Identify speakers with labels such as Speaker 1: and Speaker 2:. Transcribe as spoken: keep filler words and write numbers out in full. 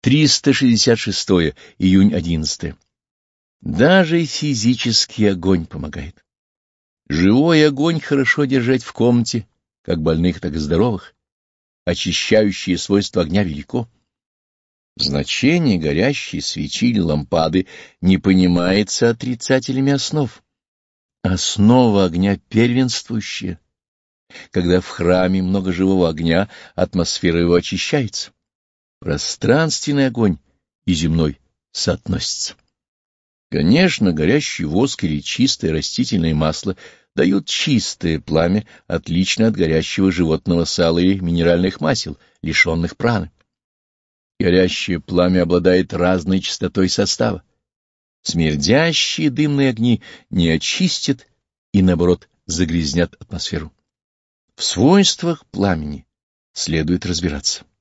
Speaker 1: триста шестьдесят шестое. Июнь одиннадцатое. Даже физический огонь помогает. Живой огонь хорошо держать в комнате, как больных, так и здоровых. Очищающее свойство огня велико. Значение горящей свечи или лампады не понимается отрицателями основ. Основа огня первенствующая. Когда в храме много живого огня, атмосфера его очищается. Пространственный огонь и земной соотносятся. Конечно, горящий воск или чистое растительное масло дают чистое пламя, отличное от горящего животного сала или минеральных масел, лишенных праны. Горящее пламя обладает разной частотой состава. Смердящие дымные огни не очистят и, наоборот, загрязнят атмосферу. В свойствах пламени следует разбираться.